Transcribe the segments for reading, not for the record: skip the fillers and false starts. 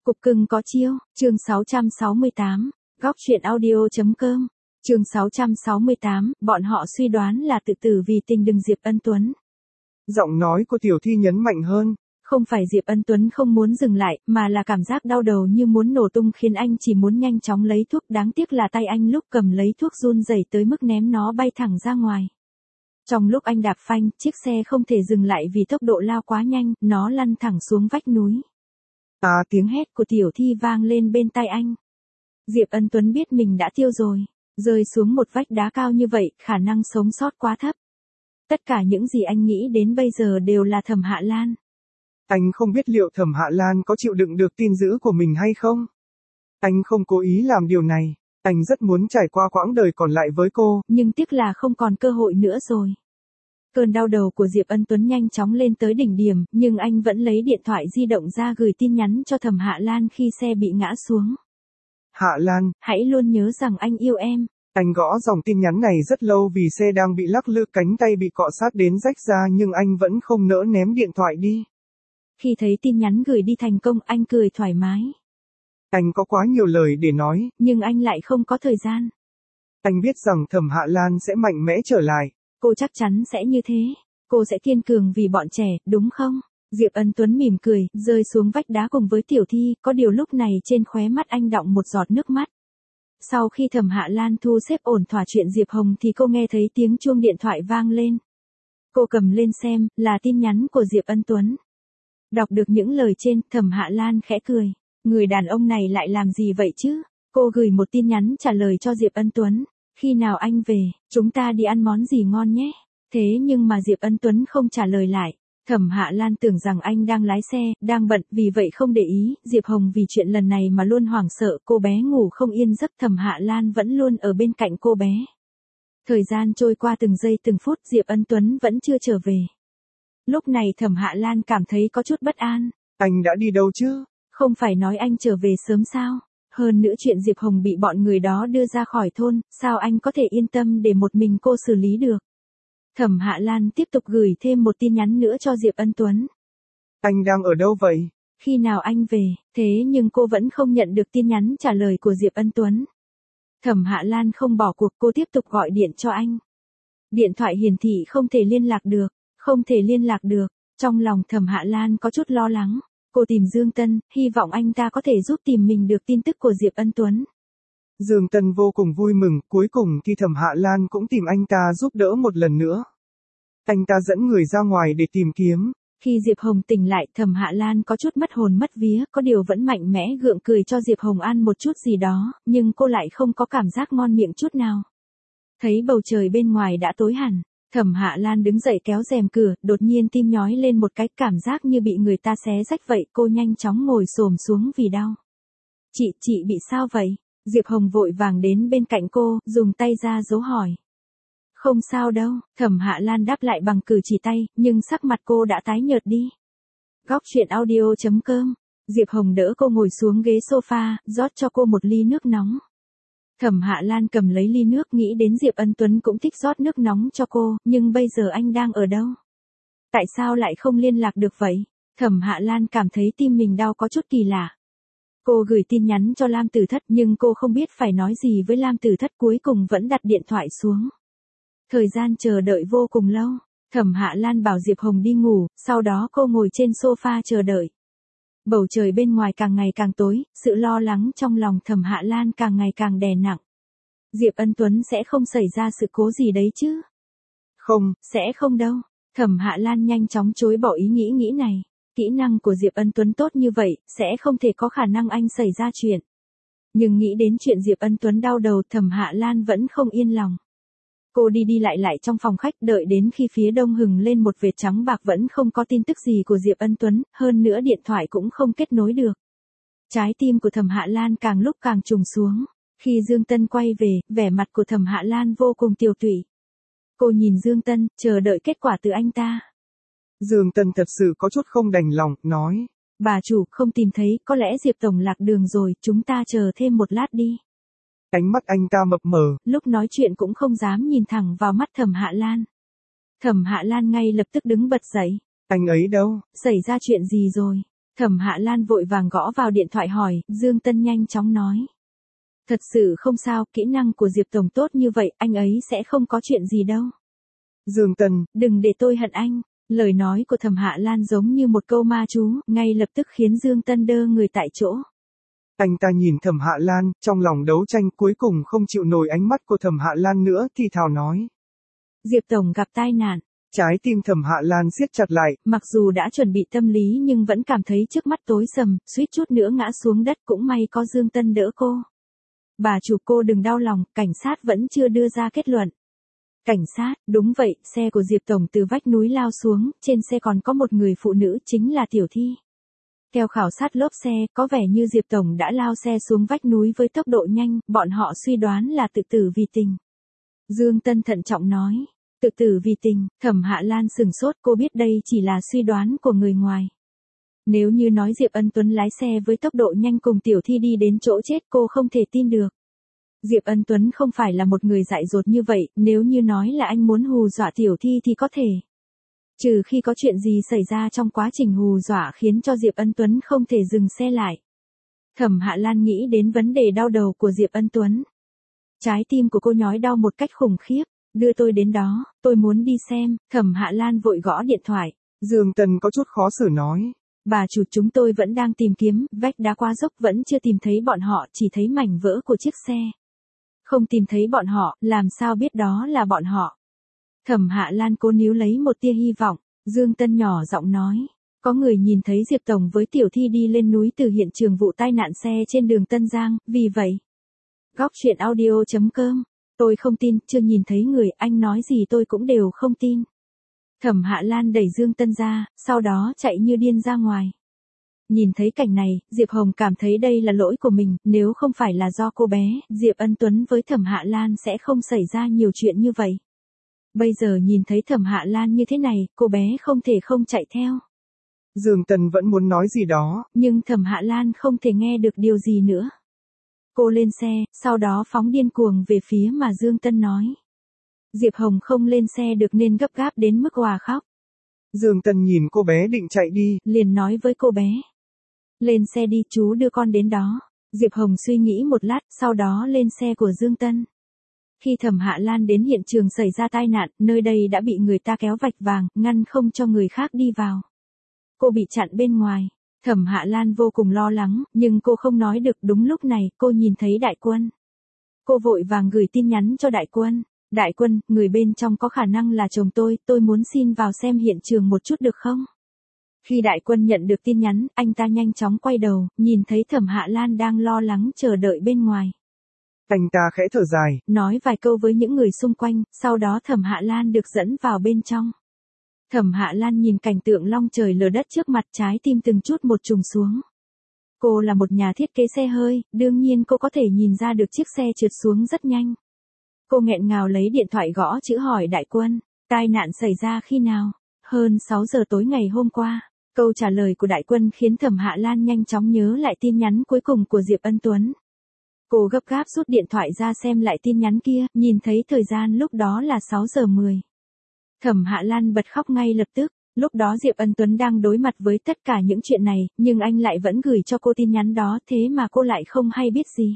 Cục cưng có chiêu, chương 668, góc truyện audio.com, chương 668, bọn họ suy đoán là tự tử vì tình đừng Diệp Ân Tuấn. Giọng nói của Tiểu Thi nhấn mạnh hơn. Không phải Diệp Ân Tuấn không muốn dừng lại, mà là cảm giác đau đầu như muốn nổ tung khiến anh chỉ muốn nhanh chóng lấy thuốc, đáng tiếc là tay anh lúc cầm lấy thuốc run rẩy tới mức ném nó bay thẳng ra ngoài. Trong lúc anh đạp phanh, chiếc xe không thể dừng lại vì tốc độ lao quá nhanh, nó lăn thẳng xuống vách núi. Tiếng hét của Tiểu Thi vang lên bên tai anh. Diệp Ân Tuấn biết mình đã tiêu rồi, rơi xuống một vách đá cao như vậy, khả năng sống sót quá thấp. Tất cả những gì anh nghĩ đến bây giờ đều là Thẩm Hạ Lan. Anh không biết liệu Thẩm Hạ Lan có chịu đựng được tin dữ của mình hay không. Anh không cố ý làm điều này, anh rất muốn trải qua quãng đời còn lại với cô. Nhưng tiếc là không còn cơ hội nữa rồi. Cơn đau đầu của Diệp Ân Tuấn nhanh chóng lên tới đỉnh điểm, nhưng anh vẫn lấy điện thoại di động ra gửi tin nhắn cho Thẩm Hạ Lan khi xe bị ngã xuống. Hạ Lan, hãy luôn nhớ rằng anh yêu em. Anh gõ dòng tin nhắn này rất lâu vì xe đang bị lắc lư, cánh tay bị cọ sát đến rách ra, nhưng anh vẫn không nỡ ném điện thoại đi. Khi thấy tin nhắn gửi đi thành công, anh cười thoải mái. Anh có quá nhiều lời để nói, nhưng anh lại không có thời gian. Anh biết rằng Thẩm Hạ Lan sẽ mạnh mẽ trở lại. Cô chắc chắn sẽ như thế. Cô sẽ kiên cường vì bọn trẻ, đúng không? Diệp Ân Tuấn mỉm cười, rơi xuống vách đá cùng với Tiểu Thi, có điều lúc này trên khóe mắt anh đọng một giọt nước mắt. Sau khi Thẩm Hạ Lan thu xếp ổn thỏa chuyện Diệp Hồng thì cô nghe thấy tiếng chuông điện thoại vang lên. Cô cầm lên xem, là tin nhắn của Diệp Ân Tuấn. Đọc được những lời trên, Thẩm Hạ Lan khẽ cười. Người đàn ông này lại làm gì vậy chứ? Cô gửi một tin nhắn trả lời cho Diệp Ân Tuấn. Khi nào anh về, chúng ta đi ăn món gì ngon nhé. Thế nhưng mà Diệp Ân Tuấn không trả lời lại. Thẩm Hạ Lan tưởng rằng anh đang lái xe, đang bận, vì vậy không để ý. Diệp Hồng vì chuyện lần này mà luôn hoảng sợ, cô bé ngủ không yên giấc, Thẩm Hạ Lan vẫn luôn ở bên cạnh cô bé. Thời gian trôi qua từng giây từng phút, Diệp Ân Tuấn vẫn chưa trở về. Lúc này Thẩm Hạ Lan cảm thấy có chút bất an. Anh đã đi đâu chứ? Không phải nói anh trở về sớm sao? Hơn nữa chuyện Diệp Hồng bị bọn người đó đưa ra khỏi thôn, sao anh có thể yên tâm để một mình cô xử lý được? Thẩm Hạ Lan tiếp tục gửi thêm một tin nhắn nữa cho Diệp Ân Tuấn. Anh đang ở đâu vậy? Khi nào anh về? Thế nhưng cô vẫn không nhận được tin nhắn trả lời của Diệp Ân Tuấn. Thẩm Hạ Lan không bỏ cuộc, cô tiếp tục gọi điện cho anh. Điện thoại hiển thị không thể liên lạc được, không thể liên lạc được. Trong lòng Thẩm Hạ Lan có chút lo lắng. Cô tìm Dương Tân, hy vọng anh ta có thể giúp tìm mình được tin tức của Diệp Ân Tuấn. Dương Tân vô cùng vui mừng, cuối cùng thì Thẩm Hạ Lan cũng tìm anh ta giúp đỡ một lần nữa. Anh ta dẫn người ra ngoài để tìm kiếm. Khi Diệp Hồng tỉnh lại, Thẩm Hạ Lan có chút mất hồn mất vía, có điều vẫn mạnh mẽ gượng cười cho Diệp Hồng ăn một chút gì đó, nhưng cô lại không có cảm giác ngon miệng chút nào. Thấy bầu trời bên ngoài đã tối hẳn, Thẩm Hạ Lan đứng dậy kéo rèm cửa, đột nhiên tim nhói lên một cái, cảm giác như bị người ta xé rách vậy, cô nhanh chóng ngồi xổm xuống vì đau. Chị bị sao vậy? Diệp Hồng vội vàng đến bên cạnh cô, dùng tay ra dấu hỏi. Không sao đâu, Thẩm Hạ Lan đáp lại bằng cử chỉ tay, nhưng sắc mặt cô đã tái nhợt đi. Góc truyện audio.com, Diệp Hồng đỡ cô ngồi xuống ghế sofa, rót cho cô một ly nước nóng. Thẩm Hạ Lan cầm lấy ly nước, nghĩ đến Diệp Ân Tuấn cũng thích rót nước nóng cho cô, nhưng bây giờ anh đang ở đâu? Tại sao lại không liên lạc được vậy? Thẩm Hạ Lan cảm thấy tim mình đau có chút kỳ lạ. Cô gửi tin nhắn cho Lam Tử Thất nhưng cô không biết phải nói gì với Lam Tử Thất, cuối cùng vẫn đặt điện thoại xuống. Thời gian chờ đợi vô cùng lâu. Thẩm Hạ Lan bảo Diệp Hồng đi ngủ, sau đó cô ngồi trên sofa chờ đợi. Bầu trời bên ngoài càng ngày càng tối, sự lo lắng trong lòng Thẩm Hạ Lan càng ngày càng đè nặng. Diệp Ân Tuấn sẽ không xảy ra sự cố gì đấy chứ? Không, sẽ không đâu. Thẩm Hạ Lan nhanh chóng chối bỏ ý nghĩ này. Kỹ năng của Diệp Ân Tuấn tốt như vậy, sẽ không thể có khả năng anh xảy ra chuyện. Nhưng nghĩ đến chuyện Diệp Ân Tuấn đau đầu, Thẩm Hạ Lan vẫn không yên lòng. Cô đi lại trong phòng khách, đợi đến khi phía đông hừng lên một vệt trắng bạc, vẫn không có tin tức gì của Diệp Ân Tuấn, hơn nữa điện thoại cũng không kết nối được. Trái tim của Thẩm Hạ Lan càng lúc càng trùng xuống. Khi Dương Tân quay về, vẻ mặt của Thẩm Hạ Lan vô cùng tiều tụy. Cô nhìn Dương Tân, chờ đợi kết quả từ anh ta. Dương Tân thật sự có chút không đành lòng, nói. Bà chủ, không tìm thấy, có lẽ Diệp Tổng lạc đường rồi, chúng ta chờ thêm một lát đi. Ánh mắt anh ta mập mờ. Lúc nói chuyện cũng không dám nhìn thẳng vào mắt Thẩm Hạ Lan. Thẩm Hạ Lan ngay lập tức đứng bật dậy. Anh ấy đâu? Xảy ra chuyện gì rồi? Thẩm Hạ Lan vội vàng gõ vào điện thoại hỏi, Dương Tân nhanh chóng nói. Thật sự không sao, kỹ năng của Diệp Tổng tốt như vậy, anh ấy sẽ không có chuyện gì đâu. Dương Tân, đừng để tôi hận anh. Lời nói của Thẩm Hạ Lan giống như một câu ma chú, ngay lập tức khiến Dương Tân đơ người tại chỗ. Anh ta nhìn Thẩm Hạ Lan, trong lòng đấu tranh cuối cùng không chịu nổi ánh mắt của Thẩm Hạ Lan nữa thì thào nói. Diệp Tổng gặp tai nạn. Trái tim Thẩm Hạ Lan siết chặt lại. Mặc dù đã chuẩn bị tâm lý nhưng vẫn cảm thấy trước mắt tối sầm, suýt chút nữa ngã xuống đất, cũng may có Dương Tân đỡ cô. Bà chủ, cô đừng đau lòng, cảnh sát vẫn chưa đưa ra kết luận. Cảnh sát, đúng vậy, xe của Diệp Tổng từ vách núi lao xuống, trên xe còn có một người phụ nữ, chính là Tiểu Thi. Theo khảo sát lốp xe, có vẻ như Diệp Tổng đã lao xe xuống vách núi với tốc độ nhanh, bọn họ suy đoán là tự tử vì tình. Dương Tân thận trọng nói, tự tử vì tình. Thẩm Hạ Lan sừng sốt, cô biết đây chỉ là suy đoán của người ngoài. Nếu như nói Diệp Ân Tuấn lái xe với tốc độ nhanh cùng Tiểu Thi đi đến chỗ chết, cô không thể tin được. Diệp Ân Tuấn không phải là một người dại dột như vậy, nếu như nói là anh muốn hù dọa Tiểu Thi thì có thể. Trừ khi có chuyện gì xảy ra trong quá trình hù dọa khiến cho Diệp Ân Tuấn không thể dừng xe lại. Thẩm Hạ Lan nghĩ đến vấn đề đau đầu của Diệp Ân Tuấn. Trái tim của cô nhói đau một cách khủng khiếp. Đưa tôi đến đó, tôi muốn đi xem. Thẩm Hạ Lan vội gõ điện thoại. Dương Tân có chút khó xử nói. Bà chủ, chúng tôi vẫn đang tìm kiếm, vách đá quá dốc vẫn chưa tìm thấy bọn họ, chỉ thấy mảnh vỡ của chiếc xe. Không tìm thấy bọn họ, làm sao biết đó là bọn họ? Thẩm Hạ Lan cố níu lấy một tia hy vọng. Dương Tân nhỏ giọng nói. Có người nhìn thấy Diệp Tổng với Tiểu Thi đi lên núi từ hiện trường vụ tai nạn xe trên đường Tân Giang, vì vậy. Góc truyện audio.com. Tôi không tin, chưa nhìn thấy người, anh nói gì tôi cũng đều không tin. Thẩm Hạ Lan đẩy Dương Tân ra, sau đó chạy như điên ra ngoài. Nhìn thấy cảnh này, Diệp Hồng cảm thấy đây là lỗi của mình, nếu không phải là do cô bé, Diệp Ân Tuấn với Thẩm Hạ Lan sẽ không xảy ra nhiều chuyện như vậy. Bây giờ nhìn thấy Thẩm Hạ Lan như thế này, cô bé không thể không chạy theo. Dương Tân vẫn muốn nói gì đó, nhưng Thẩm Hạ Lan không thể nghe được điều gì nữa. Cô lên xe, sau đó phóng điên cuồng về phía mà Dương Tân nói. Diệp Hồng không lên xe được nên gấp gáp đến mức òa khóc. Dương Tân nhìn cô bé định chạy đi, liền nói với cô bé. Lên xe đi, chú đưa con đến đó. Diệp Hồng suy nghĩ một lát, sau đó lên xe của Dương Tân. Khi Thẩm Hạ Lan đến hiện trường xảy ra tai nạn, nơi đây đã bị người ta kéo vạch vàng, ngăn không cho người khác đi vào. Cô bị chặn bên ngoài. Thẩm Hạ Lan vô cùng lo lắng, nhưng cô không nói được. Đúng lúc này, cô nhìn thấy Đại Quân. Cô vội vàng gửi tin nhắn cho Đại Quân. Đại Quân, người bên trong có khả năng là chồng tôi muốn xin vào xem hiện trường một chút được không? Khi Đại Quân nhận được tin nhắn, anh ta nhanh chóng quay đầu, nhìn thấy Thẩm Hạ Lan đang lo lắng chờ đợi bên ngoài. Anh ta khẽ thở dài, nói vài câu với những người xung quanh, sau đó Thẩm Hạ Lan được dẫn vào bên trong. Thẩm Hạ Lan nhìn cảnh tượng long trời lở đất trước mặt, trái tim từng chút một trùng xuống. Cô là một nhà thiết kế xe hơi, đương nhiên cô có thể nhìn ra được chiếc xe trượt xuống rất nhanh. Cô nghẹn ngào lấy điện thoại gõ chữ hỏi Đại Quân, tai nạn xảy ra khi nào? Hơn 6 giờ tối ngày hôm qua. Câu trả lời của Đại Quân khiến Thẩm Hạ Lan nhanh chóng nhớ lại tin nhắn cuối cùng của Diệp Ân Tuấn. Cô gấp gáp rút điện thoại ra xem lại tin nhắn kia, nhìn thấy thời gian lúc đó là 6 giờ 10. Thẩm Hạ Lan bật khóc ngay lập tức, lúc đó Diệp Ân Tuấn đang đối mặt với tất cả những chuyện này, nhưng anh lại vẫn gửi cho cô tin nhắn đó, thế mà cô lại không hay biết gì.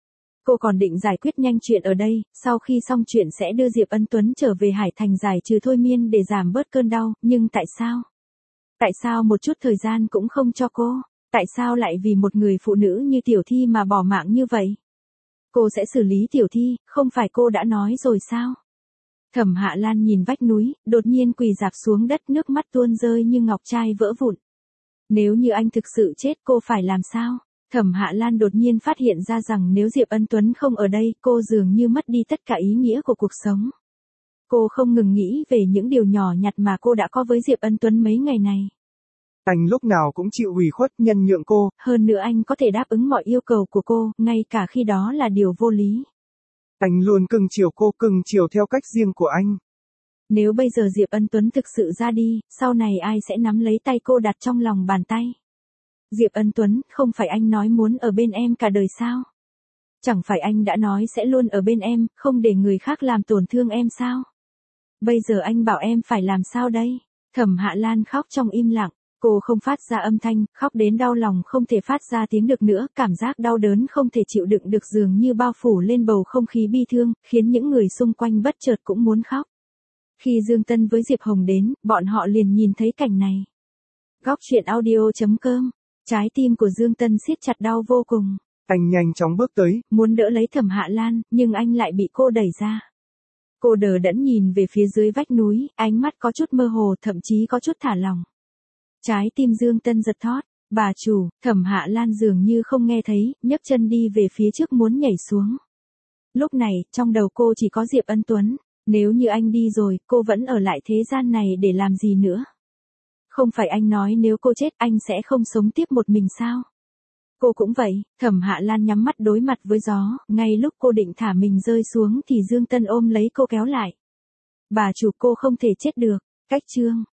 Cô còn định giải quyết nhanh chuyện ở đây, sau khi xong chuyện sẽ đưa Diệp Ân Tuấn trở về Hải Thành giải trừ thôi miên để giảm bớt cơn đau, nhưng tại sao? Tại sao một chút thời gian cũng không cho cô? Tại sao lại vì một người phụ nữ như Tiểu Thi mà bỏ mạng như vậy? Cô sẽ xử lý Tiểu Thi, không phải cô đã nói rồi sao? Thẩm Hạ Lan nhìn vách núi, đột nhiên quỳ rạp xuống đất, nước mắt tuôn rơi như ngọc trai vỡ vụn. Nếu như anh thực sự chết cô phải làm sao? Thẩm Hạ Lan đột nhiên phát hiện ra rằng nếu Diệp Ân Tuấn không ở đây, cô dường như mất đi tất cả ý nghĩa của cuộc sống. Cô không ngừng nghĩ về những điều nhỏ nhặt mà cô đã có với Diệp Ân Tuấn mấy ngày này. Anh lúc nào cũng chịu ủy khuất nhân nhượng cô. Hơn nữa anh có thể đáp ứng mọi yêu cầu của cô, ngay cả khi đó là điều vô lý. Anh luôn cưng chiều cô, cưng chiều theo cách riêng của anh. Nếu bây giờ Diệp Ân Tuấn thực sự ra đi, sau này ai sẽ nắm lấy tay cô đặt trong lòng bàn tay? Diệp Ân Tuấn, không phải anh nói muốn ở bên em cả đời sao? Chẳng phải anh đã nói sẽ luôn ở bên em, không để người khác làm tổn thương em sao? Bây giờ anh bảo em phải làm sao đây? Thẩm Hạ Lan khóc trong im lặng. Cô không phát ra âm thanh, khóc đến đau lòng không thể phát ra tiếng được nữa, cảm giác đau đớn không thể chịu đựng được dường như bao phủ lên bầu không khí bi thương, khiến những người xung quanh bất chợt cũng muốn khóc. Khi Dương Tân với Diệp Hồng đến, bọn họ liền nhìn thấy cảnh này. Góc truyện audio.com. Trái tim của Dương Tân siết chặt đau vô cùng. Anh nhanh chóng bước tới, muốn đỡ lấy Thẩm Hạ Lan, nhưng anh lại bị cô đẩy ra. Cô đờ đẫn nhìn về phía dưới vách núi, ánh mắt có chút mơ hồ, thậm chí có chút thả lỏng. Trái tim Dương Tân giật thót. Bà chủ, Thẩm Hạ Lan dường như không nghe thấy, nhấc chân đi về phía trước muốn nhảy xuống. Lúc này, trong đầu cô chỉ có Diệp Ân Tuấn. Nếu như anh đi rồi, cô vẫn ở lại thế gian này để làm gì nữa? Không phải anh nói nếu cô chết anh sẽ không sống tiếp một mình sao? Cô cũng vậy. Thẩm Hạ Lan nhắm mắt đối mặt với gió, ngay lúc cô định thả mình rơi xuống thì Dương Tân ôm lấy cô kéo lại. Bà chủ, cô không thể chết được. Cách chương